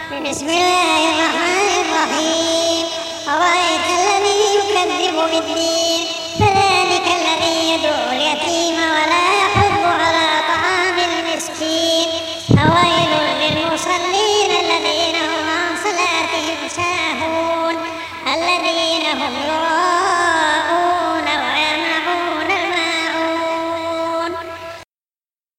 بسم الله الرحمن الرحيم. أرأيت الذي يكذب بالدين فذلك الذي يدعو اليتيم ولا يحض على طعام المسكين. فويل للمصلين الذين هم عن صلاتهم ساهون الذين هم يراءون